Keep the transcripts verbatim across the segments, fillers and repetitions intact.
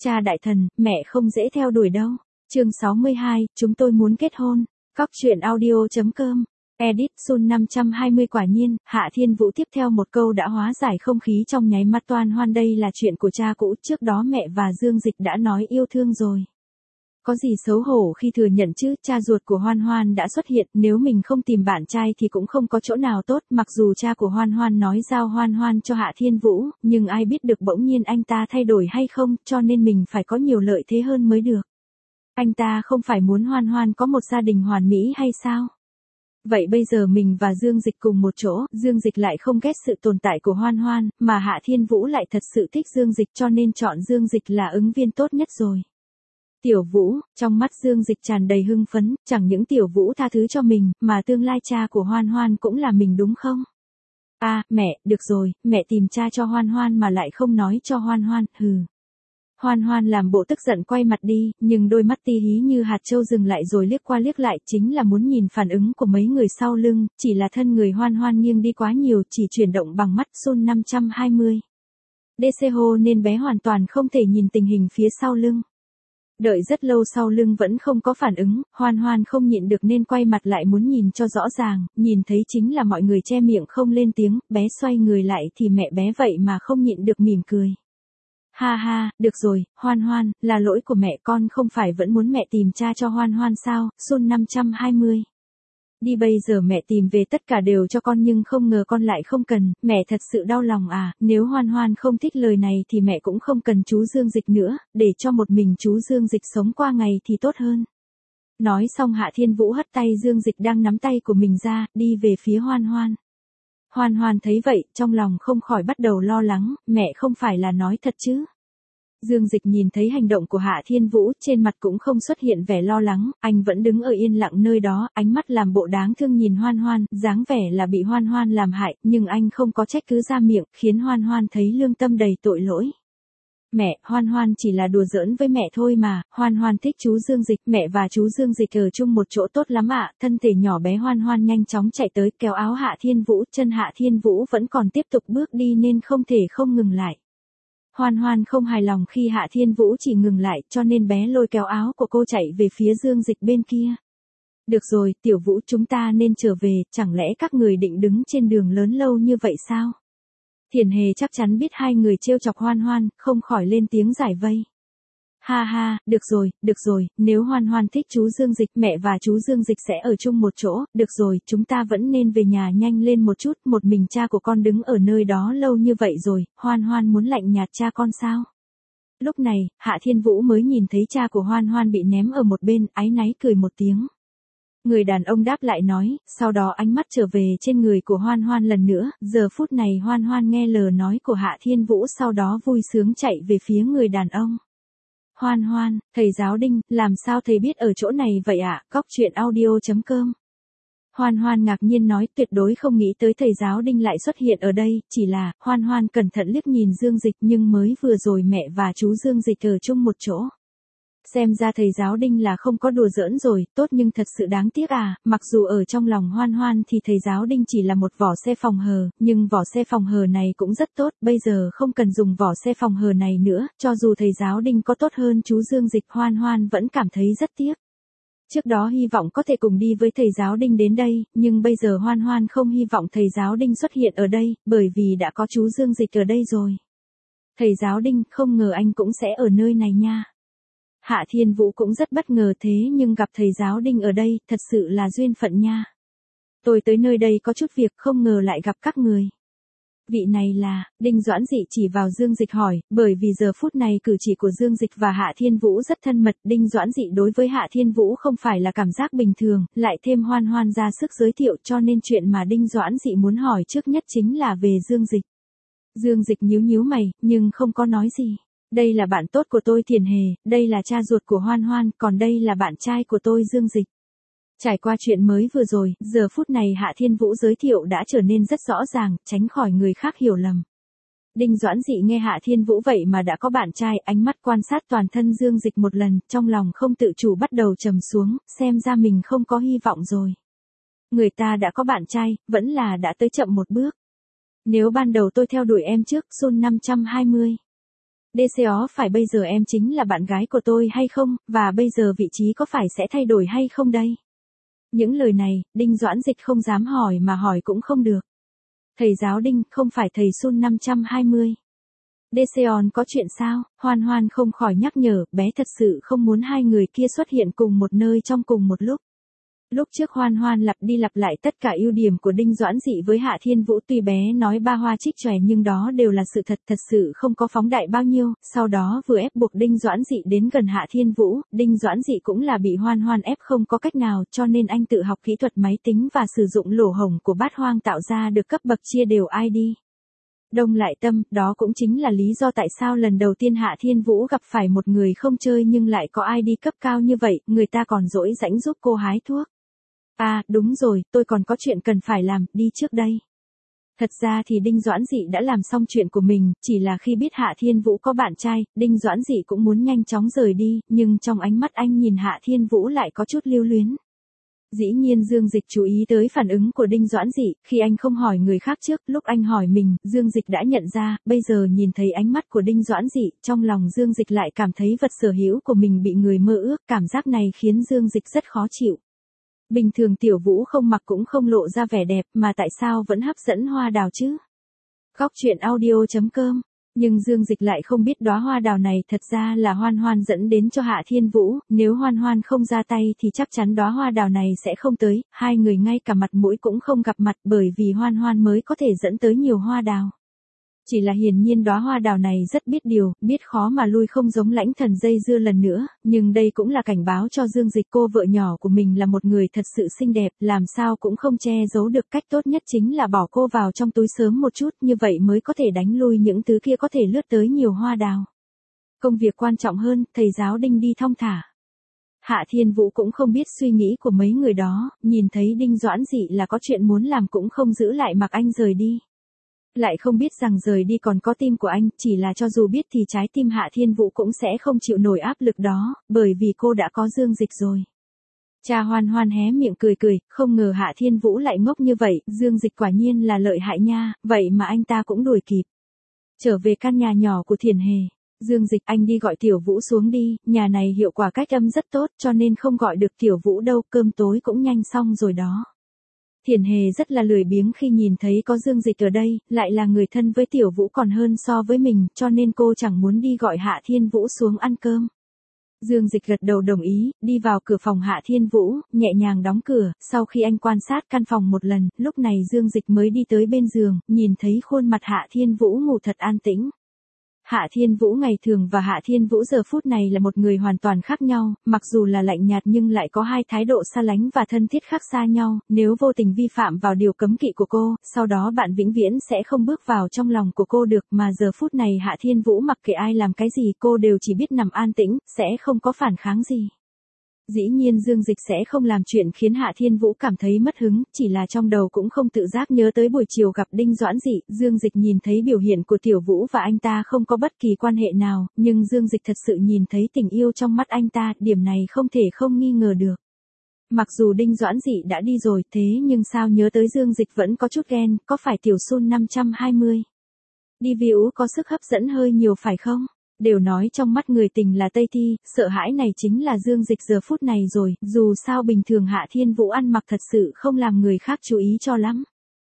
Cha đại thần, mẹ không dễ theo đuổi đâu. Chương sáu mươi hai, chúng tôi muốn kết hôn. Cóc truyện audio chấm com. Edit Sun năm trăm hai mươi. Quả nhiên, Hạ Thiên Vũ tiếp theo một câu đã hóa giải không khí trong nháy mắt. Toan Hoan, đây là chuyện của cha cũ, trước đó mẹ và Dương Dịch đã nói yêu thương rồi. Có gì xấu hổ khi thừa nhận chứ, cha ruột của Hoan Hoan đã xuất hiện, nếu mình không tìm bạn trai thì cũng không có chỗ nào tốt. Mặc dù cha của Hoan Hoan nói giao Hoan Hoan cho Hạ Thiên Vũ, nhưng ai biết được bỗng nhiên anh ta thay đổi hay không, cho nên mình phải có nhiều lợi thế hơn mới được. Anh ta không phải muốn Hoan Hoan có một gia đình hoàn mỹ hay sao? Vậy bây giờ mình và Dương Dịch cùng một chỗ, Dương Dịch lại không ghét sự tồn tại của Hoan Hoan, mà Hạ Thiên Vũ lại thật sự thích Dương Dịch, cho nên chọn Dương Dịch là ứng viên tốt nhất rồi. Tiểu Vũ, trong mắt Dương Dịch tràn đầy hưng phấn, chẳng những Tiểu Vũ tha thứ cho mình, mà tương lai cha của Hoan Hoan cũng là mình đúng không? À, mẹ, được rồi, mẹ tìm cha cho Hoan Hoan mà lại không nói cho Hoan Hoan, hừ. Hoan Hoan làm bộ tức giận quay mặt đi, nhưng đôi mắt ti hí như hạt châu dừng lại rồi liếc qua liếc lại, chính là muốn nhìn phản ứng của mấy người sau lưng, chỉ là thân người Hoan Hoan nghiêng đi quá nhiều, chỉ chuyển động bằng mắt. Sun năm trăm hai mươi. đê xê hô nên bé hoàn toàn không thể nhìn tình hình phía sau lưng. Đợi rất lâu sau lưng vẫn không có phản ứng, Hoan Hoan không nhịn được nên quay mặt lại muốn nhìn cho rõ ràng, nhìn thấy chính là mọi người che miệng không lên tiếng, bé xoay người lại thì mẹ bé vậy mà không nhịn được mỉm cười. Ha ha, được rồi, Hoan Hoan, là lỗi của mẹ, con không phải vẫn muốn mẹ tìm cha cho Hoan Hoan sao? Sun năm trăm hai mươi. Đi, bây giờ mẹ tìm về tất cả đều cho con nhưng không ngờ con lại không cần, mẹ thật sự đau lòng à, nếu Hoan Hoan không thích lời này thì mẹ cũng không cần chú Dương Dịch nữa, để cho một mình chú Dương Dịch sống qua ngày thì tốt hơn. Nói xong Hạ Thiên Vũ hất tay Dương Dịch đang nắm tay của mình ra, đi về phía Hoan Hoan. Hoan Hoan thấy vậy, trong lòng không khỏi bắt đầu lo lắng, mẹ không phải là nói thật chứ? Dương Dịch nhìn thấy hành động của Hạ Thiên Vũ, trên mặt cũng không xuất hiện vẻ lo lắng, anh vẫn đứng ở yên lặng nơi đó, ánh mắt làm bộ đáng thương nhìn Hoan Hoan, dáng vẻ là bị Hoan Hoan làm hại, nhưng anh không có trách cứ ra miệng, khiến Hoan Hoan thấy lương tâm đầy tội lỗi. Mẹ, Hoan Hoan chỉ là đùa giỡn với mẹ thôi mà, Hoan Hoan thích chú Dương Dịch, mẹ và chú Dương Dịch ở chung một chỗ tốt lắm ạ. Thân thể nhỏ bé Hoan Hoan nhanh chóng chạy tới, kéo áo Hạ Thiên Vũ, chân Hạ Thiên Vũ vẫn còn tiếp tục bước đi nên không thể không ngừng lại. Hoan Hoan không hài lòng khi Hạ Thiên Vũ chỉ ngừng lại, cho nên bé lôi kéo áo của cô chạy về phía Dương Dịch bên kia. Được rồi, Tiểu Vũ, chúng ta nên trở về, chẳng lẽ các người định đứng trên đường lớn lâu như vậy sao? Thiền Hề chắc chắn biết hai người trêu chọc Hoan Hoan, không khỏi lên tiếng giải vây. Ha ha, được rồi, được rồi, nếu Hoan Hoan thích chú Dương Dịch, mẹ và chú Dương Dịch sẽ ở chung một chỗ, được rồi, chúng ta vẫn nên về nhà nhanh lên một chút, một mình cha của con đứng ở nơi đó lâu như vậy rồi, Hoan Hoan muốn lạnh nhạt cha con sao? Lúc này, Hạ Thiên Vũ mới nhìn thấy cha của Hoan Hoan bị ném ở một bên, áy náy cười một tiếng. Người đàn ông đáp lại nói, sau đó ánh mắt trở về trên người của Hoan Hoan lần nữa, giờ phút này Hoan Hoan nghe lời nói của Hạ Thiên Vũ, sau đó vui sướng chạy về phía người đàn ông. Hoan Hoan, thầy giáo Đinh, làm sao thầy biết ở chỗ này vậy ạ? Cóc truyện audio chấm com. Hoan Hoan ngạc nhiên nói, tuyệt đối không nghĩ tới thầy giáo Đinh lại xuất hiện ở đây, chỉ là, Hoan Hoan cẩn thận liếc nhìn Dương Dịch, nhưng mới vừa rồi mẹ và chú Dương Dịch ở chung một chỗ. Xem ra thầy giáo Đinh là không có đùa giỡn rồi, tốt nhưng thật sự đáng tiếc à, mặc dù ở trong lòng Hoan Hoan thì thầy giáo Đinh chỉ là một vỏ xe phòng hờ, nhưng vỏ xe phòng hờ này cũng rất tốt, bây giờ không cần dùng vỏ xe phòng hờ này nữa, cho dù thầy giáo Đinh có tốt hơn chú Dương Dịch, Hoan Hoan vẫn cảm thấy rất tiếc. Trước đó hy vọng có thể cùng đi với thầy giáo Đinh đến đây, nhưng bây giờ Hoan Hoan không hy vọng thầy giáo Đinh xuất hiện ở đây, bởi vì đã có chú Dương Dịch ở đây rồi. Thầy giáo Đinh, không ngờ anh cũng sẽ ở nơi này nha. Hạ Thiên Vũ cũng rất bất ngờ, thế nhưng gặp thầy giáo Đinh ở đây, thật sự là duyên phận nha. Tôi tới nơi đây có chút việc, không ngờ lại gặp các người. Vị này là, Đinh Doãn Dị chỉ vào Dương Dịch hỏi, bởi vì giờ phút này cử chỉ của Dương Dịch và Hạ Thiên Vũ rất thân mật, Đinh Doãn Dị đối với Hạ Thiên Vũ không phải là cảm giác bình thường, lại thêm Hoan Hoan ra sức giới thiệu, cho nên chuyện mà Đinh Doãn Dị muốn hỏi trước nhất chính là về Dương Dịch. Dương Dịch nhíu nhíu mày, nhưng không có nói gì. Đây là bạn tốt của tôi Thiền Hề, đây là cha ruột của Hoan Hoan, còn đây là bạn trai của tôi Dương Dịch. Trải qua chuyện mới vừa rồi, giờ phút này Hạ Thiên Vũ giới thiệu đã trở nên rất rõ ràng, tránh khỏi người khác hiểu lầm. Đinh Doãn Dị nghe Hạ Thiên Vũ vậy mà đã có bạn trai, ánh mắt quan sát toàn thân Dương Dịch một lần, trong lòng không tự chủ bắt đầu trầm xuống, xem ra mình không có hy vọng rồi. Người ta đã có bạn trai, vẫn là đã tới chậm một bước. Nếu ban đầu tôi theo đuổi em trước, Sun năm trăm hai mươi. đê xê ó phải bây giờ em chính là bạn gái của tôi hay không, và bây giờ vị trí có phải sẽ thay đổi hay không đây? Những lời này, Đinh Doãn Dịch không dám hỏi mà hỏi cũng không được. Thầy giáo Đinh, không phải thầy Sun năm trăm hai mươi. đê xê on có chuyện sao? Hoan Hoan không khỏi nhắc nhở, bé thật sự không muốn hai người kia xuất hiện cùng một nơi trong cùng một lúc. Lúc trước Hoan Hoan lặp đi lặp lại tất cả ưu điểm của Đinh Doãn Dị với Hạ Thiên Vũ, tuy bé nói ba hoa trích chòe nhưng đó đều là sự thật, thật sự không có phóng đại bao nhiêu. Sau đó vừa ép buộc Đinh Doãn Dị đến gần Hạ Thiên Vũ, Đinh Doãn Dị cũng là bị Hoan Hoan ép không có cách nào, cho nên anh tự học kỹ thuật máy tính và sử dụng lỗ hổng của Bát Hoang tạo ra được cấp bậc chia đều i đê. Đông lại tâm, đó cũng chính là lý do tại sao lần đầu tiên Hạ Thiên Vũ gặp phải một người không chơi nhưng lại có i đê cấp cao như vậy, người ta còn dỗi rãnh giúp cô hái thuốc. À, đúng rồi, tôi còn có chuyện cần phải làm, đi trước đây. Thật ra thì Đinh Doãn Dị đã làm xong chuyện của mình, chỉ là khi biết Hạ Thiên Vũ có bạn trai, Đinh Doãn Dị cũng muốn nhanh chóng rời đi, nhưng trong ánh mắt anh nhìn Hạ Thiên Vũ lại có chút lưu luyến. Dĩ nhiên Dương Dịch chú ý tới phản ứng của Đinh Doãn Dị, khi anh không hỏi người khác trước, lúc anh hỏi mình, Dương Dịch đã nhận ra, bây giờ nhìn thấy ánh mắt của Đinh Doãn Dị, trong lòng Dương Dịch lại cảm thấy vật sở hữu của mình bị người mơ ước, cảm giác này khiến Dương Dịch rất khó chịu. Bình thường Tiểu Vũ không mặc cũng không lộ ra vẻ đẹp, mà tại sao vẫn hấp dẫn hoa đào chứ? Góc truyện audio chấm com. Nhưng Dương Dịch lại không biết đóa hoa đào này thật ra là Hoan Hoan dẫn đến cho Hạ Thiên Vũ, nếu Hoan Hoan không ra tay thì chắc chắn đóa hoa đào này sẽ không tới, hai người ngay cả mặt mũi cũng không gặp mặt bởi vì Hoan Hoan mới có thể dẫn tới nhiều hoa đào. Chỉ là hiển nhiên đóa hoa đào này rất biết điều, biết khó mà lui, không giống Lãnh Thần dây dưa lần nữa, nhưng đây cũng là cảnh báo cho Dương Dịch, cô vợ nhỏ của mình là một người thật sự xinh đẹp, làm sao cũng không che giấu được, cách tốt nhất chính là bỏ cô vào trong túi sớm một chút, như vậy mới có thể đánh lui những thứ kia có thể lướt tới nhiều hoa đào. Công việc quan trọng hơn, thầy giáo Đinh đi thong thả. Hạ Thiên Vũ cũng không biết suy nghĩ của mấy người đó, nhìn thấy Đinh Doãn Dị là có chuyện muốn làm cũng không giữ lại mặc anh rời đi. Lại không biết rằng rời đi còn có tim của anh, chỉ là cho dù biết thì trái tim Hạ Thiên Vũ cũng sẽ không chịu nổi áp lực đó, bởi vì cô đã có Dương Dịch rồi. Cha Hoan Hoan hé miệng cười cười, không ngờ Hạ Thiên Vũ lại ngốc như vậy, Dương Dịch quả nhiên là lợi hại nha, vậy mà anh ta cũng đuổi kịp. Trở về căn nhà nhỏ của Thiền Hề, Dương Dịch, anh đi gọi Tiểu Vũ xuống đi, nhà này hiệu quả cách âm rất tốt cho nên không gọi được Tiểu Vũ đâu, cơm tối cũng nhanh xong rồi đó. Thiền Hề rất là lười biếng khi nhìn thấy có Dương Dịch ở đây, lại là người thân với Tiểu Vũ còn hơn so với mình, cho nên cô chẳng muốn đi gọi Hạ Thiên Vũ xuống ăn cơm. Dương Dịch gật đầu đồng ý, đi vào cửa phòng Hạ Thiên Vũ, nhẹ nhàng đóng cửa, sau khi anh quan sát căn phòng một lần, lúc này Dương Dịch mới đi tới bên giường, nhìn thấy khuôn mặt Hạ Thiên Vũ ngủ thật an tĩnh. Hạ Thiên Vũ ngày thường và Hạ Thiên Vũ giờ phút này là một người hoàn toàn khác nhau, mặc dù là lạnh nhạt nhưng lại có hai thái độ xa lánh và thân thiết khác xa nhau, nếu vô tình vi phạm vào điều cấm kỵ của cô, sau đó bạn vĩnh viễn sẽ không bước vào trong lòng của cô được, mà giờ phút này Hạ Thiên Vũ mặc kệ ai làm cái gì cô đều chỉ biết nằm an tĩnh, sẽ không có phản kháng gì. Dĩ nhiên Dương Dịch sẽ không làm chuyện khiến Hạ Thiên Vũ cảm thấy mất hứng, chỉ là trong đầu cũng không tự giác nhớ tới buổi chiều gặp Đinh Doãn Dị, Dương Dịch nhìn thấy biểu hiện của Tiểu Vũ và anh ta không có bất kỳ quan hệ nào, nhưng Dương Dịch thật sự nhìn thấy tình yêu trong mắt anh ta, điểm này không thể không nghi ngờ được. Mặc dù Đinh Doãn Dị đã đi rồi, thế nhưng sao nhớ tới Dương Dịch vẫn có chút ghen, có phải Tiểu Sun năm trăm hai mươi? Đi Vũ có sức hấp dẫn hơi nhiều phải không? Đều nói trong mắt người tình là Tây Thi, sợ hãi này chính là Dương Dịch giờ phút này rồi, dù sao bình thường Hạ Thiên Vũ ăn mặc thật sự không làm người khác chú ý cho lắm.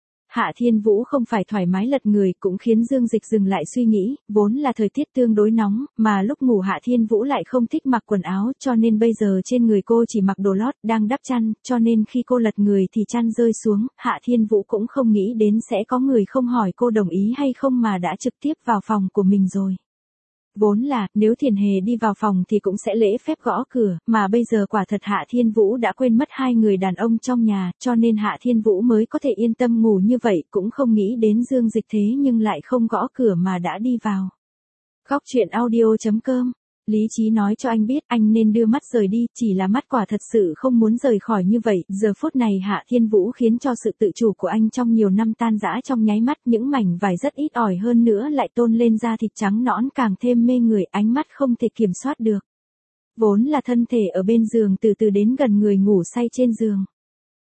Hạ Thiên Vũ không phải thoải mái lật người cũng khiến Dương Dịch dừng lại suy nghĩ, vốn là thời tiết tương đối nóng, mà lúc ngủ Hạ Thiên Vũ lại không thích mặc quần áo cho nên bây giờ trên người cô chỉ mặc đồ lót, đang đắp chăn, cho nên khi cô lật người thì chăn rơi xuống, Hạ Thiên Vũ cũng không nghĩ đến sẽ có người không hỏi cô đồng ý hay không mà đã trực tiếp vào phòng của mình rồi. Vốn là, nếu Thiền Hề đi vào phòng thì cũng sẽ lễ phép gõ cửa, mà bây giờ quả thật Hạ Thiên Vũ đã quên mất hai người đàn ông trong nhà, cho nên Hạ Thiên Vũ mới có thể yên tâm ngủ như vậy, cũng không nghĩ đến Dương Dịch thế nhưng lại không gõ cửa mà đã đi vào. Góc truyện audio chấm com. Lý trí nói cho anh biết anh nên đưa mắt rời đi, chỉ là mắt quả thật sự không muốn rời khỏi như vậy, giờ phút này Hạ Thiên Vũ khiến cho sự tự chủ của anh trong nhiều năm tan rã trong nháy mắt, những mảnh vải rất ít ỏi hơn nữa lại tôn lên da thịt trắng nõn càng thêm mê người, ánh mắt không thể kiểm soát được. Vốn là thân thể ở bên giường từ từ đến gần người ngủ say trên giường.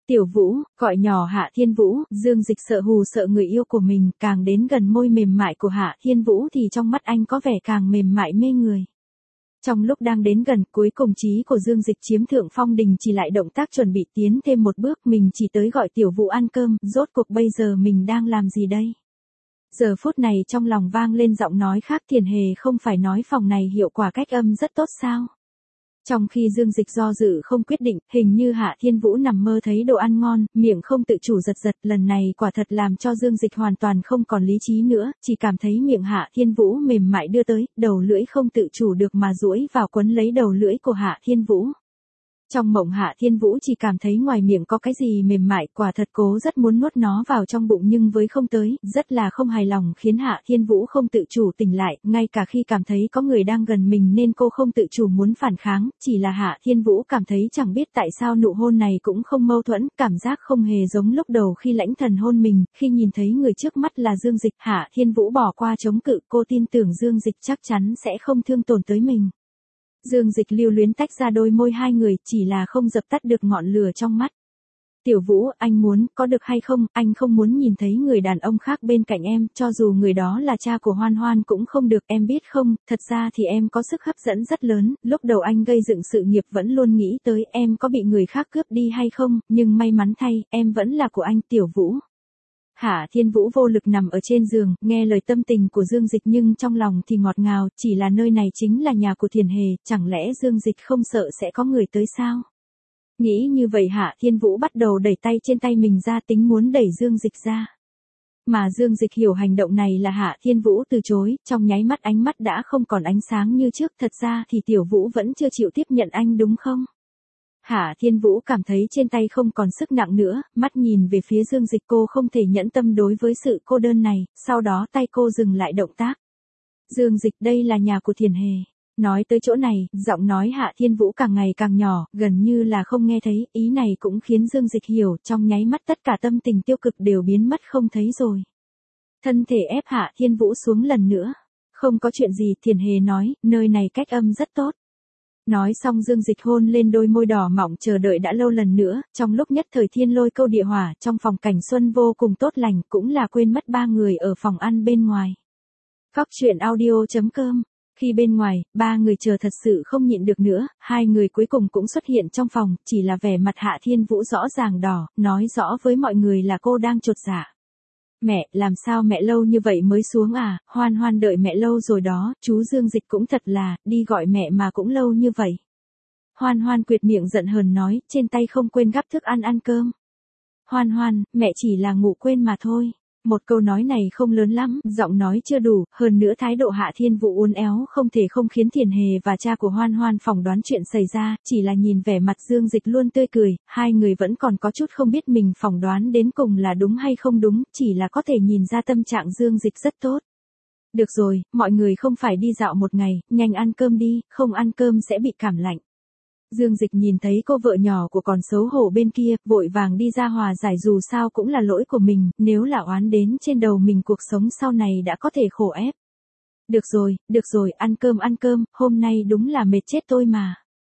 Tiểu Vũ, gọi nhỏ Hạ Thiên Vũ, Dương Dịch sợ hù sợ người yêu của mình, càng đến gần môi mềm mại của Hạ Thiên Vũ thì trong mắt anh có vẻ càng mềm mại mê người. Trong lúc đang đến gần, cuối cùng trí của Dương Dịch chiếm thượng phong, đình chỉ lại động tác chuẩn bị tiến thêm một bước, mình chỉ tới gọi Tiểu Vũ ăn cơm, rốt cuộc bây giờ mình đang làm gì đây? Giờ phút này trong lòng vang lên giọng nói khác, Thiền Hề không phải nói phòng này hiệu quả cách âm rất tốt sao? Trong khi Dương Dịch do dự không quyết định, hình như Hạ Thiên Vũ nằm mơ thấy đồ ăn ngon, miệng không tự chủ giật giật, lần này quả thật làm cho Dương Dịch hoàn toàn không còn lý trí nữa, chỉ cảm thấy miệng Hạ Thiên Vũ mềm mại đưa tới, đầu lưỡi không tự chủ được mà duỗi vào quấn lấy đầu lưỡi của Hạ Thiên Vũ. Trong mộng Hạ Thiên Vũ chỉ cảm thấy ngoài miệng có cái gì mềm mại, quả thật cố rất muốn nuốt nó vào trong bụng nhưng với không tới, rất là không hài lòng, khiến Hạ Thiên Vũ không tự chủ tỉnh lại, ngay cả khi cảm thấy có người đang gần mình nên cô không tự chủ muốn phản kháng, chỉ là Hạ Thiên Vũ cảm thấy chẳng biết tại sao nụ hôn này cũng không mâu thuẫn, cảm giác không hề giống lúc đầu khi Lãnh Thần hôn mình, khi nhìn thấy người trước mắt là Dương Dịch, Hạ Thiên Vũ bỏ qua chống cự, cô tin tưởng Dương Dịch chắc chắn sẽ không thương tổn tới mình. Dương Dịch lưu luyến tách ra đôi môi hai người, chỉ là không dập tắt được ngọn lửa trong mắt. Tiểu Vũ, anh muốn, có được hay không, anh không muốn nhìn thấy người đàn ông khác bên cạnh em, cho dù người đó là cha của Hoan Hoan cũng không được, em biết không, thật ra thì em có sức hấp dẫn rất lớn, lúc đầu anh gây dựng sự nghiệp vẫn luôn nghĩ tới em có bị người khác cướp đi hay không, nhưng may mắn thay, em vẫn là của anh, Tiểu Vũ. Hạ Thiên Vũ vô lực nằm ở trên giường, nghe lời tâm tình của Dương Dịch nhưng trong lòng thì ngọt ngào, chỉ là nơi này chính là nhà của Thiền Hề, chẳng lẽ Dương Dịch không sợ sẽ có người tới sao? Nghĩ như vậy Hạ Thiên Vũ bắt đầu đẩy tay trên tay mình ra, tính muốn đẩy Dương Dịch ra. Mà Dương Dịch hiểu hành động này là Hạ Thiên Vũ từ chối, trong nháy mắt ánh mắt đã không còn ánh sáng như trước, thật ra thì Tiểu Vũ vẫn chưa chịu tiếp nhận anh đúng không? Hạ Thiên Vũ cảm thấy trên tay không còn sức nặng nữa, mắt nhìn về phía Dương Dịch, cô không thể nhẫn tâm đối với sự cô đơn này, sau đó tay cô dừng lại động tác. Dương Dịch, đây là nhà của Thiền Hề. Nói tới chỗ này, giọng nói Hạ Thiên Vũ càng ngày càng nhỏ, gần như là không nghe thấy, ý này cũng khiến Dương Dịch hiểu, trong nháy mắt tất cả tâm tình tiêu cực đều biến mất không thấy rồi. Thân thể ép Hạ Thiên Vũ xuống lần nữa. Không có chuyện gì, Thiền Hề nói, nơi này cách âm rất tốt. Nói xong Dương Dịch hôn lên đôi môi đỏ mọng chờ đợi đã lâu lần nữa, trong lúc nhất thời thiên lôi câu địa hỏa, trong phòng cảnh xuân vô cùng tốt lành, cũng là quên mất ba người ở phòng ăn bên ngoài. Cóc truyện audio chấm com. Khi bên ngoài, ba người chờ thật sự không nhịn được nữa, hai người cuối cùng cũng xuất hiện trong phòng, chỉ là vẻ mặt Hạ Thiên Vũ rõ ràng đỏ, nói rõ với mọi người là cô đang chột dạ. Mẹ, làm sao mẹ lâu như vậy mới xuống à, Hoan Hoan đợi mẹ lâu rồi đó, chú Dương Dịch cũng thật là, đi gọi mẹ mà cũng lâu như vậy. Hoan Hoan quệt miệng giận hờn nói, trên tay không quên gắp thức ăn ăn cơm. Hoan Hoan, mẹ chỉ là ngủ quên mà thôi. Một câu nói này không lớn lắm, giọng nói chưa đủ, hơn nữa thái độ Hạ Thiên Vũ uốn éo không thể không khiến Thiền Hề và cha của Hoan Hoan phỏng đoán chuyện xảy ra, chỉ là nhìn vẻ mặt Dương Dịch luôn tươi cười, hai người vẫn còn có chút không biết mình phỏng đoán đến cùng là đúng hay không đúng, chỉ là có thể nhìn ra tâm trạng Dương Dịch rất tốt. Được rồi, mọi người không phải đi dạo một ngày, nhanh ăn cơm đi, không ăn cơm sẽ bị cảm lạnh. Dương Dịch nhìn thấy cô vợ nhỏ của còn xấu hổ bên kia, vội vàng đi ra hòa giải, dù sao cũng là lỗi của mình, nếu là oán đến trên đầu mình cuộc sống sau này đã có thể khổ ép. Được rồi, được rồi, ăn cơm ăn cơm, hôm nay đúng là mệt chết tôi mà.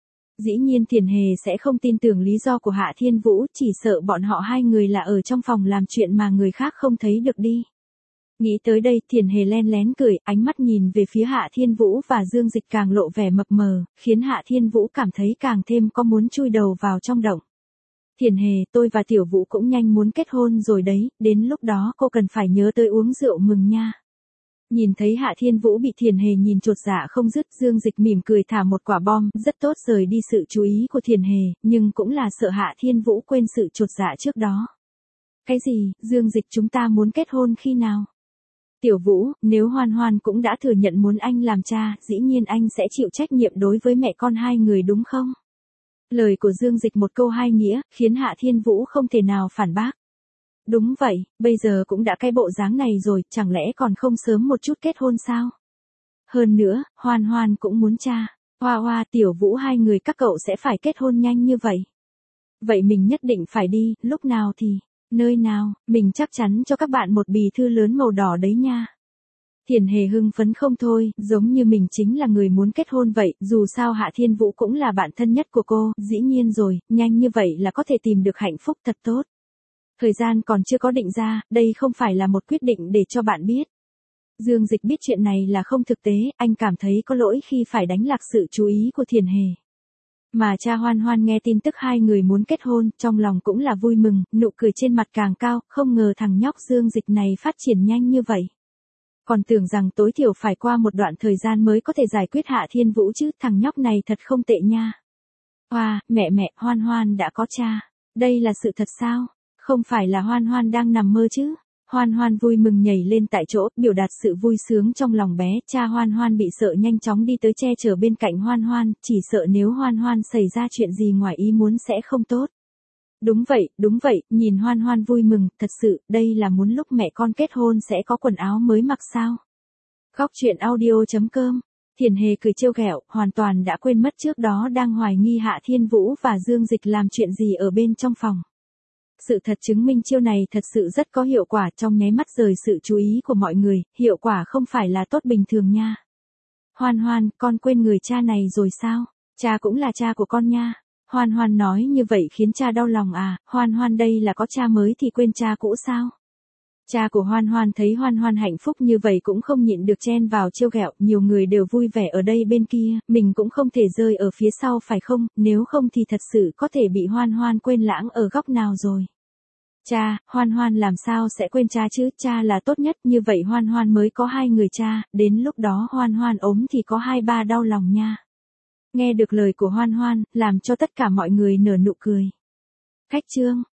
Dĩ nhiên Thiền Hề sẽ không tin tưởng lý do của Hạ Thiên Vũ, chỉ sợ bọn họ hai người là ở trong phòng làm chuyện mà người khác không thấy được đi. Nghĩ tới đây, Thiền Hề len lén cười, ánh mắt nhìn về phía Hạ Thiên Vũ và Dương Dịch càng lộ vẻ mập mờ, khiến Hạ Thiên Vũ cảm thấy càng thêm có muốn chui đầu vào trong động. Thiền Hề, tôi và Tiểu Vũ cũng nhanh muốn kết hôn rồi đấy, đến lúc đó cô cần phải nhớ tới uống rượu mừng nha. Nhìn thấy Hạ Thiên Vũ bị Thiền Hề nhìn chột dạ không dứt, Dương Dịch mỉm cười thả một quả bom, rất tốt rời đi sự chú ý của Thiền Hề, nhưng cũng là sợ Hạ Thiên Vũ quên sự chột dạ trước đó. Cái gì, Dương Dịch, chúng ta muốn kết hôn khi nào? Tiểu Vũ, nếu Hoan Hoan cũng đã thừa nhận muốn anh làm cha, dĩ nhiên anh sẽ chịu trách nhiệm đối với mẹ con hai người đúng không? Lời của Dương Dịch một câu hai nghĩa, khiến Hạ Thiên Vũ không thể nào phản bác. Đúng vậy, bây giờ cũng đã cái bộ dáng này rồi, chẳng lẽ còn không sớm một chút kết hôn sao? Hơn nữa, Hoan Hoan cũng muốn cha. Hoa Hoa, Tiểu Vũ, hai người các cậu sẽ phải kết hôn nhanh như vậy. Vậy mình nhất định phải đi, lúc nào thì... Nơi nào, mình chắc chắn cho các bạn một bì thư lớn màu đỏ đấy nha. Thiền Hề hưng phấn không thôi, giống như mình chính là người muốn kết hôn vậy, dù sao Hạ Thiên Vũ cũng là bạn thân nhất của cô, dĩ nhiên rồi, nhanh như vậy là có thể tìm được hạnh phúc thật tốt. Thời gian còn chưa có định ra, đây không phải là một quyết định để cho bạn biết. Dương Dịch biết chuyện này là không thực tế, anh cảm thấy có lỗi khi phải đánh lạc sự chú ý của Thiền Hề. Mà cha Hoan Hoan nghe tin tức hai người muốn kết hôn, trong lòng cũng là vui mừng, nụ cười trên mặt càng cao, không ngờ thằng nhóc Dương Dịch này phát triển nhanh như vậy. Còn tưởng rằng tối thiểu phải qua một đoạn thời gian mới có thể giải quyết Hạ Thiên Vũ chứ, thằng nhóc này thật không tệ nha. Hoa, wow, mẹ mẹ, Hoan Hoan đã có cha. Đây là sự thật sao? Không phải là Hoan Hoan đang nằm mơ chứ? Hoan Hoan vui mừng nhảy lên tại chỗ, biểu đạt sự vui sướng trong lòng bé. Cha Hoan Hoan bị sợ nhanh chóng đi tới che chở bên cạnh Hoan Hoan, chỉ sợ nếu Hoan Hoan xảy ra chuyện gì ngoài ý muốn sẽ không tốt. Đúng vậy, đúng vậy, nhìn Hoan Hoan vui mừng, thật sự, đây là muốn lúc mẹ con kết hôn sẽ có quần áo mới mặc sao? Góc truyện audio chấm com. Thiền Hề cười trêu ghẹo, hoàn toàn đã quên mất trước đó đang hoài nghi Hạ Thiên Vũ và Dương Dịch làm chuyện gì ở bên trong phòng. Sự thật chứng minh chiêu này thật sự rất có hiệu quả, trong nháy mắt rời sự chú ý của mọi người, hiệu quả không phải là tốt bình thường nha. Hoan Hoan, con quên người cha này rồi sao? Cha cũng là cha của con nha. Hoan Hoan nói như vậy khiến cha đau lòng à, Hoan Hoan đây là có cha mới thì quên cha cũ sao? Cha của Hoan Hoan thấy Hoan Hoan hạnh phúc như vậy cũng không nhịn được chen vào trêu ghẹo, nhiều người đều vui vẻ ở đây bên kia, mình cũng không thể rơi ở phía sau phải không, nếu không thì thật sự có thể bị Hoan Hoan quên lãng ở góc nào rồi. Cha, Hoan Hoan làm sao sẽ quên cha chứ, cha là tốt nhất, như vậy Hoan Hoan mới có hai người cha, đến lúc đó Hoan Hoan ốm thì có hai ba đau lòng nha. Nghe được lời của Hoan Hoan, làm cho tất cả mọi người nở nụ cười. Khách chương.